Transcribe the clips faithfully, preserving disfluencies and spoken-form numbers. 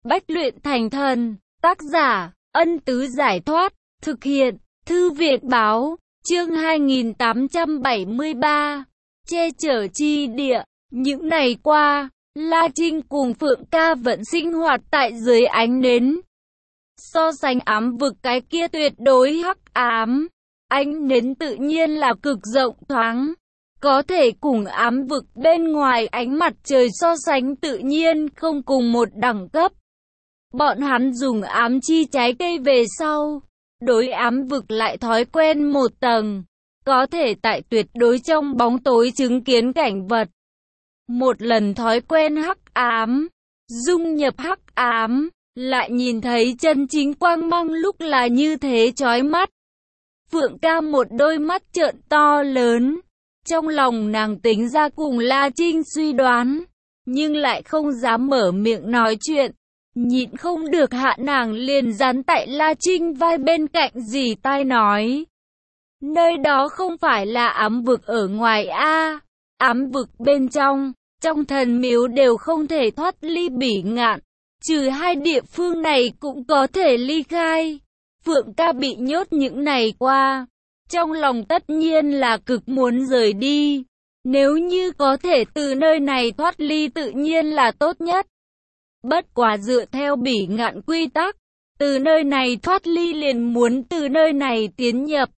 Bách luyện thành thần. Tác giả, Ân Tứ Giải Thoát. Thực hiện, Thư viện Báo. Chương hai nghìn tám trăm bảy mươi ba. Che chở chi địa. Những ngày qua, La Trinh cùng Phượng Ca vẫn sinh hoạt tại dưới ánh nến. So sánh ám vực cái kia tuyệt đối hắc ám, ánh nến tự nhiên là cực rộng thoáng, có thể cùng ám vực bên ngoài ánh mặt trời so sánh tự nhiên không cùng một đẳng cấp. Bọn hắn dùng ám chi trái cây về sau, đối ám vực lại thói quen một tầng, có thể tại tuyệt đối trong bóng tối chứng kiến cảnh vật. Một lần thói quen hắc ám, dung nhập hắc ám, lại nhìn thấy chân chính quang mang lúc là như thế chói mắt. Phượng Ca một đôi mắt trợn to lớn, trong lòng nàng tính ra cùng La Trinh suy đoán, nhưng lại không dám mở miệng nói chuyện, nhịn không được hạ nàng liền dán tại La Trinh vai bên cạnh dì tai nói. Nơi đó không phải là ám vực ở ngoài a, ám vực bên trong, trong thần miếu đều không thể thoát ly Bỉ Ngạn. Trừ hai địa phương này cũng có thể ly khai. Phượng Ca bị nhốt những ngày qua, trong lòng tất nhiên là cực muốn rời đi. Nếu như có thể từ nơi này thoát ly tự nhiên là tốt nhất. Bất quá dựa theo Bỉ Ngạn quy tắc, từ nơi này thoát ly liền muốn từ nơi này tiến nhập.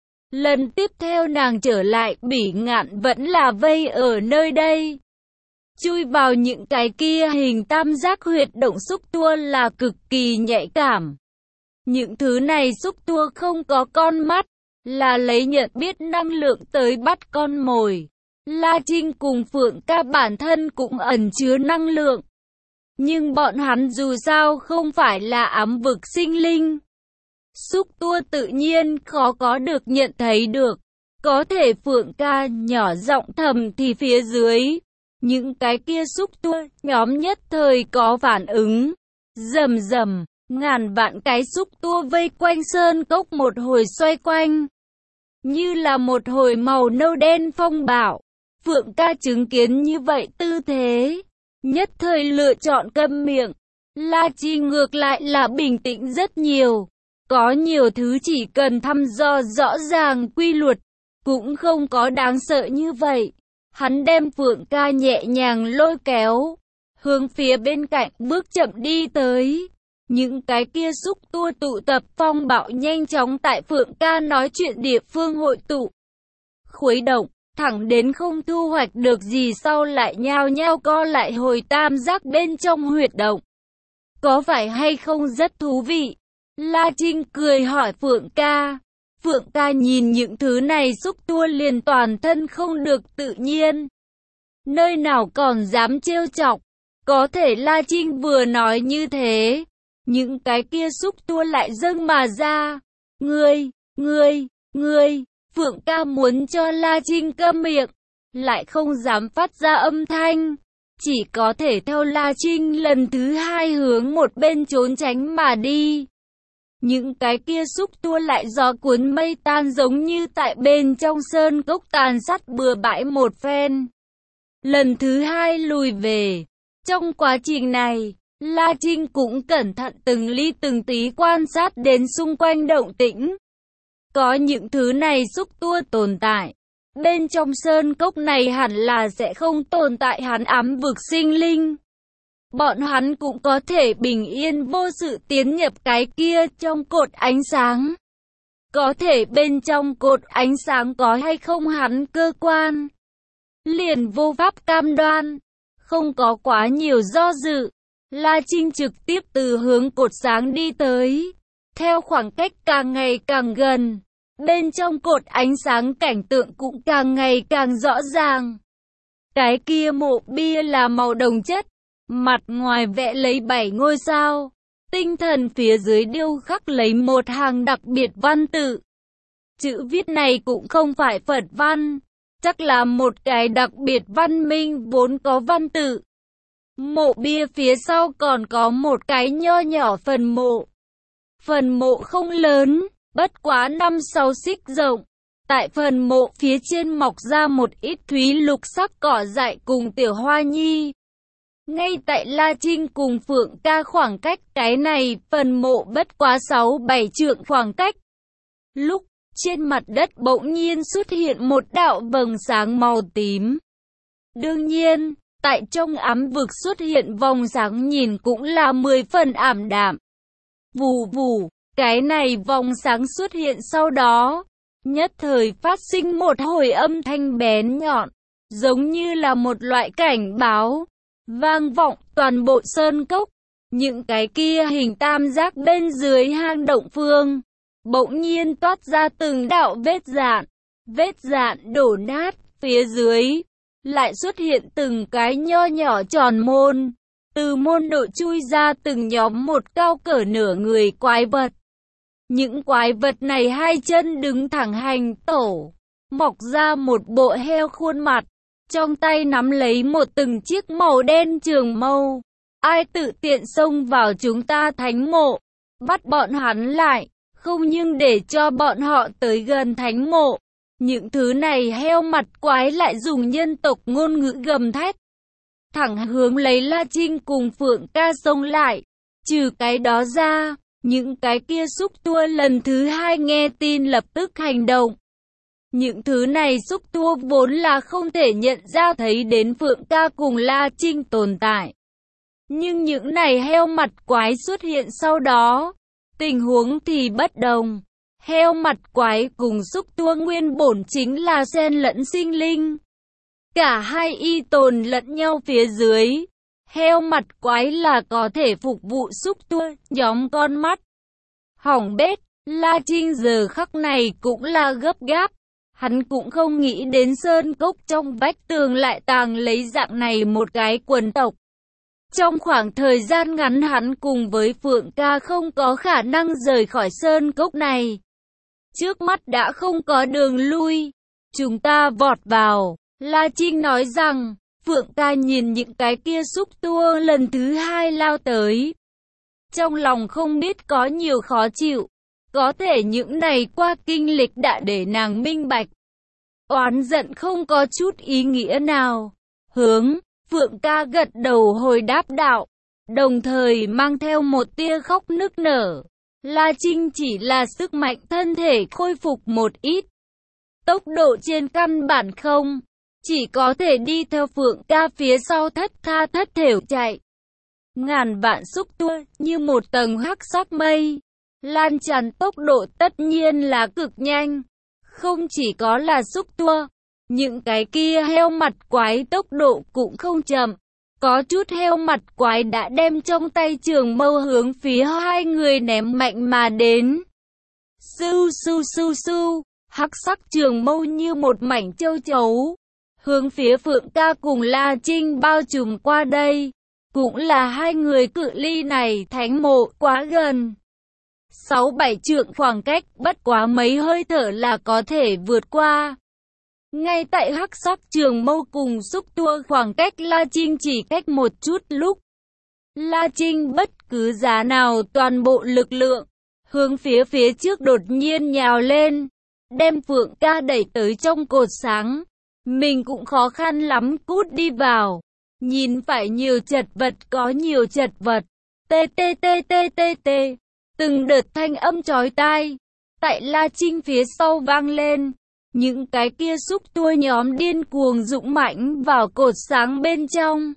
Lần tiếp theo nàng trở lại Bỉ Ngạn vẫn là vây ở nơi đây. Chui vào những cái kia hình tam giác huyệt động xúc tua là cực kỳ nhạy cảm. Những thứ này xúc tua không có con mắt, là lấy nhận biết năng lượng tới bắt con mồi. La Trinh cùng Phượng Ca bản thân cũng ẩn chứa năng lượng. Nhưng bọn hắn dù sao không phải là ám vực sinh linh. Xúc tua tự nhiên khó có được nhận thấy được. Có thể Phượng Ca nhỏ giọng thầm thì phía dưới. Những cái kia xúc tua, nhóm nhất thời có phản ứng. Rầm rầm, ngàn vạn cái xúc tua vây quanh sơn cốc một hồi xoay quanh. Như là một hồi màu nâu đen phong bạo. Phượng Ca chứng kiến như vậy tư thế, nhất thời lựa chọn câm miệng. La Trinh ngược lại là bình tĩnh rất nhiều. Có nhiều thứ chỉ cần thăm dò rõ ràng quy luật, cũng không có đáng sợ như vậy. Hắn đem Phượng Ca nhẹ nhàng lôi kéo, hướng phía bên cạnh bước chậm đi tới. Những cái kia xúc tua tụ tập phong bạo nhanh chóng tại Phượng Ca nói chuyện địa phương hội tụ. Khuấy động, thẳng đến không thu hoạch được gì sau lại nhao nhao co lại hồi tam giác bên trong huyệt động. Có phải hay không rất thú vị? La Trinh cười hỏi Phượng Ca. Phượng Ca nhìn những thứ này xúc tua liền toàn thân không được tự nhiên. Nơi nào còn dám trêu chọc. Có thể La Trinh vừa nói như thế, những cái kia xúc tua lại dâng mà ra. Ngươi, ngươi, ngươi, Phượng Ca muốn cho La Trinh câm miệng, lại không dám phát ra âm thanh. Chỉ có thể theo La Trinh lần thứ hai hướng một bên trốn tránh mà đi. Những cái kia xúc tua lại gió cuốn mây tan giống như tại bên trong sơn cốc tàn sát bừa bãi một phen. Lần thứ hai lùi về. Trong quá trình này, La Trinh cũng cẩn thận từng ly từng tí quan sát đến xung quanh động tĩnh. Có những thứ này xúc tua tồn tại. Bên trong sơn cốc này hẳn là sẽ không tồn tại hắn ám vực sinh linh. Bọn hắn cũng có thể bình yên vô sự tiến nhập cái kia trong cột ánh sáng. Có thể bên trong cột ánh sáng có hay không hắn cơ quan, liền vô pháp cam đoan. Không có quá nhiều do dự, La Trinh trực tiếp từ hướng cột sáng đi tới. Theo khoảng cách càng ngày càng gần, bên trong cột ánh sáng cảnh tượng cũng càng ngày càng rõ ràng. Cái kia mộ bia là màu đồng chất. Mặt ngoài vẽ lấy bảy ngôi sao, tinh thần phía dưới điêu khắc lấy một hàng đặc biệt văn tự. Chữ viết này cũng không phải Phật văn, chắc là một cái đặc biệt văn minh vốn có văn tự. Mộ bia phía sau còn có một cái nho nhỏ phần mộ. Phần mộ không lớn, bất quá năm sáu xích rộng. Tại phần mộ phía trên mọc ra một ít thúy lục sắc cỏ dại cùng tiểu hoa nhi. Ngay tại La Trinh cùng Phượng Ca khoảng cách cái này phần mộ bất quá sáu bảy trượng khoảng cách. Lúc trên mặt đất bỗng nhiên xuất hiện một đạo vầng sáng màu tím. Đương nhiên, tại trong ám vực xuất hiện vòng sáng nhìn cũng là mười phần ảm đạm. Vù vù, cái này vòng sáng xuất hiện sau đó, nhất thời phát sinh một hồi âm thanh bén nhọn, giống như là một loại cảnh báo, vang vọng toàn bộ sơn cốc. Những cái kia hình tam giác bên dưới hang động phương, bỗng nhiên toát ra từng đạo vết dạn, vết dạn đổ nát, phía dưới lại xuất hiện từng cái nho nhỏ tròn môn, từ môn độ chui ra từng nhóm một cao cỡ nửa người quái vật. Những quái vật này hai chân đứng thẳng hành tổ, mọc ra một bộ heo khuôn mặt, trong tay nắm lấy một từng chiếc màu đen trường mâu. Ai tự tiện xông vào chúng ta thánh mộ, bắt bọn hắn lại, không nhưng để cho bọn họ tới gần thánh mộ. Những thứ này heo mặt quái lại dùng nhân tộc ngôn ngữ gầm thét, thẳng hướng lấy La Trinh cùng Phượng Ca xông lại. Trừ cái đó ra, những cái kia xúc tua lần thứ hai nghe tin lập tức hành động. Những thứ này xúc tua vốn là không thể nhận ra thấy đến Phượng Ca cùng La Trinh tồn tại. Nhưng những này heo mặt quái xuất hiện sau đó, tình huống thì bất đồng. Heo mặt quái cùng xúc tua nguyên bổn chính là xen lẫn sinh linh. Cả hai y tồn lẫn nhau phía dưới. Heo mặt quái là có thể phục vụ xúc tua, nhóm con mắt. Hỏng bét, La Trinh giờ khắc này cũng là gấp gáp. Hắn cũng không nghĩ đến sơn cốc trong vách tường lại tàng lấy dạng này một cái quần tộc. Trong khoảng thời gian ngắn hắn cùng với Phượng Ca không có khả năng rời khỏi sơn cốc này. Trước mắt đã không có đường lui. Chúng ta vọt vào. La Trinh nói rằng, Phượng Ca nhìn những cái kia xúc tua lần thứ hai lao tới. Trong lòng không biết có nhiều khó chịu. Có thể những này qua kinh lịch đã để nàng minh bạch. Oán giận không có chút ý nghĩa nào. Hướng, Phượng Ca gật đầu hồi đáp đạo, đồng thời mang theo một tia khóc nức nở. La Trinh chỉ là sức mạnh thân thể khôi phục một ít. Tốc độ trên căn bản không, chỉ có thể đi theo Phượng Ca phía sau thất tha thất thểu chạy. Ngàn vạn xúc tua như một tầng hắc sắc mây, lan tràn tốc độ tất nhiên là cực nhanh. Không chỉ có là xúc tua, những cái kia heo mặt quái tốc độ cũng không chậm. Có chút heo mặt quái đã đem trong tay trường mâu hướng phía hai người ném mạnh mà đến. Sưu sưu sưu sưu, hắc sắc trường mâu như một mảnh châu chấu, hướng phía Phượng Ca cùng La Trinh bao trùm qua đây. Cũng là hai người cự ly này thánh mộ quá gần. Sáu bảy trượng khoảng cách bất quá mấy hơi thở là có thể vượt qua. Ngay tại hắc sắc trường mâu cùng xúc tua khoảng cách La Trinh chỉ cách một chút lúc. La Trinh bất cứ giá nào toàn bộ lực lượng, hướng phía phía trước đột nhiên nhào lên, đem Phượng Ca đẩy tới trong cột sáng. Mình cũng khó khăn lắm cút đi vào. Nhìn phải nhiều chật vật có nhiều chật vật. Tê tê tê tê tê tê. Từng đợt thanh âm chói tai tại La Trinh phía sau vang lên. Những cái kia xúc tua nhóm điên cuồng dũng mãnh vào cột sáng bên trong.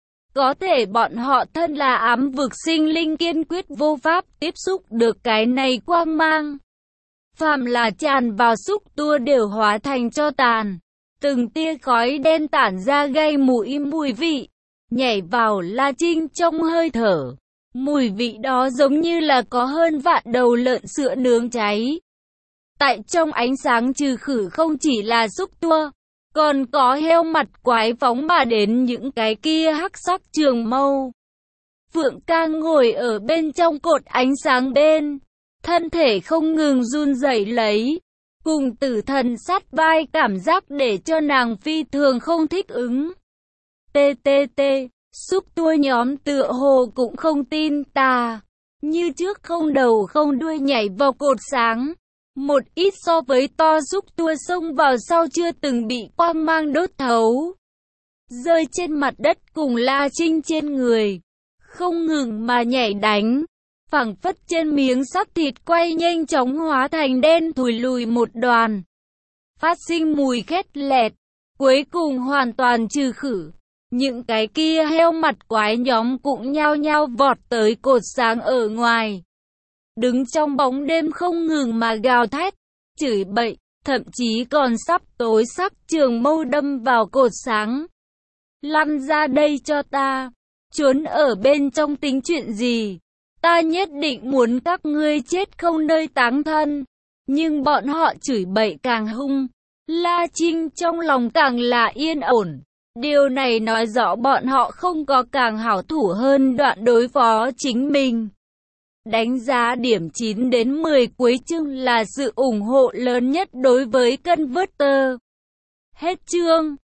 Có thể bọn họ thân là ám vực sinh linh kiên quyết vô pháp tiếp xúc được cái này quang mang. Phàm là tràn vào xúc tua đều hóa thành tro tàn. Từng tia khói đen tản ra gây mùi mùi vị, nhảy vào La Trinh trong hơi thở. Mùi vị đó giống như là có hơn vạn đầu lợn sữa nướng cháy. Tại trong ánh sáng trừ khử không chỉ là xúc tua, còn có heo mặt quái phóng mà đến những cái kia hắc sắc trường mâu. Phượng Ca ngồi ở bên trong cột ánh sáng bên, thân thể không ngừng run rẩy lấy. Cùng tử thần sát vai cảm giác để cho nàng phi thường không thích ứng. Tê tê tê, xúc tua nhóm tựa hồ cũng không tin tà. Như trước không đầu không đuôi nhảy vào cột sáng. Một ít so với to xúc tua xông vào sau chưa từng bị quang mang đốt thấu. rơi trên mặt đất cùng La Trinh trên người, không ngừng mà nhảy đánh, phảng phất trên miếng sắt thịt quay nhanh chóng hóa thành đen thùi lùi một đoàn, phát sinh mùi khét lẹt, cuối cùng hoàn toàn trừ khử. Những cái kia heo mặt quái nhóm cũng nhao nhao vọt tới cột sáng ở ngoài, đứng trong bóng đêm không ngừng mà gào thét, chửi bậy, thậm chí còn sắp tối sắc trường mâu đâm vào cột sáng. Lăn ra đây cho ta, trốn ở bên trong tính chuyện gì, ta nhất định muốn các ngươi chết không nơi táng thân. Nhưng bọn họ chửi bậy càng hung, La Trinh trong lòng càng là yên ổn. Điều này nói rõ bọn họ không có càng hảo thủ hơn đoạn đối phó chính mình. Đánh giá điểm chín đến mười cuối chương là sự ủng hộ lớn nhất đối với Converter. Hết chương.